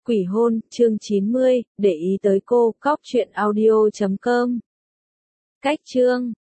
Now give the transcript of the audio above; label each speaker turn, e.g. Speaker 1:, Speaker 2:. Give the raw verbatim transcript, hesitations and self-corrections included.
Speaker 1: Quỷ hôn, chương chín mươi, để ý tới cô, cóc truyện audio chấm com. Cách chương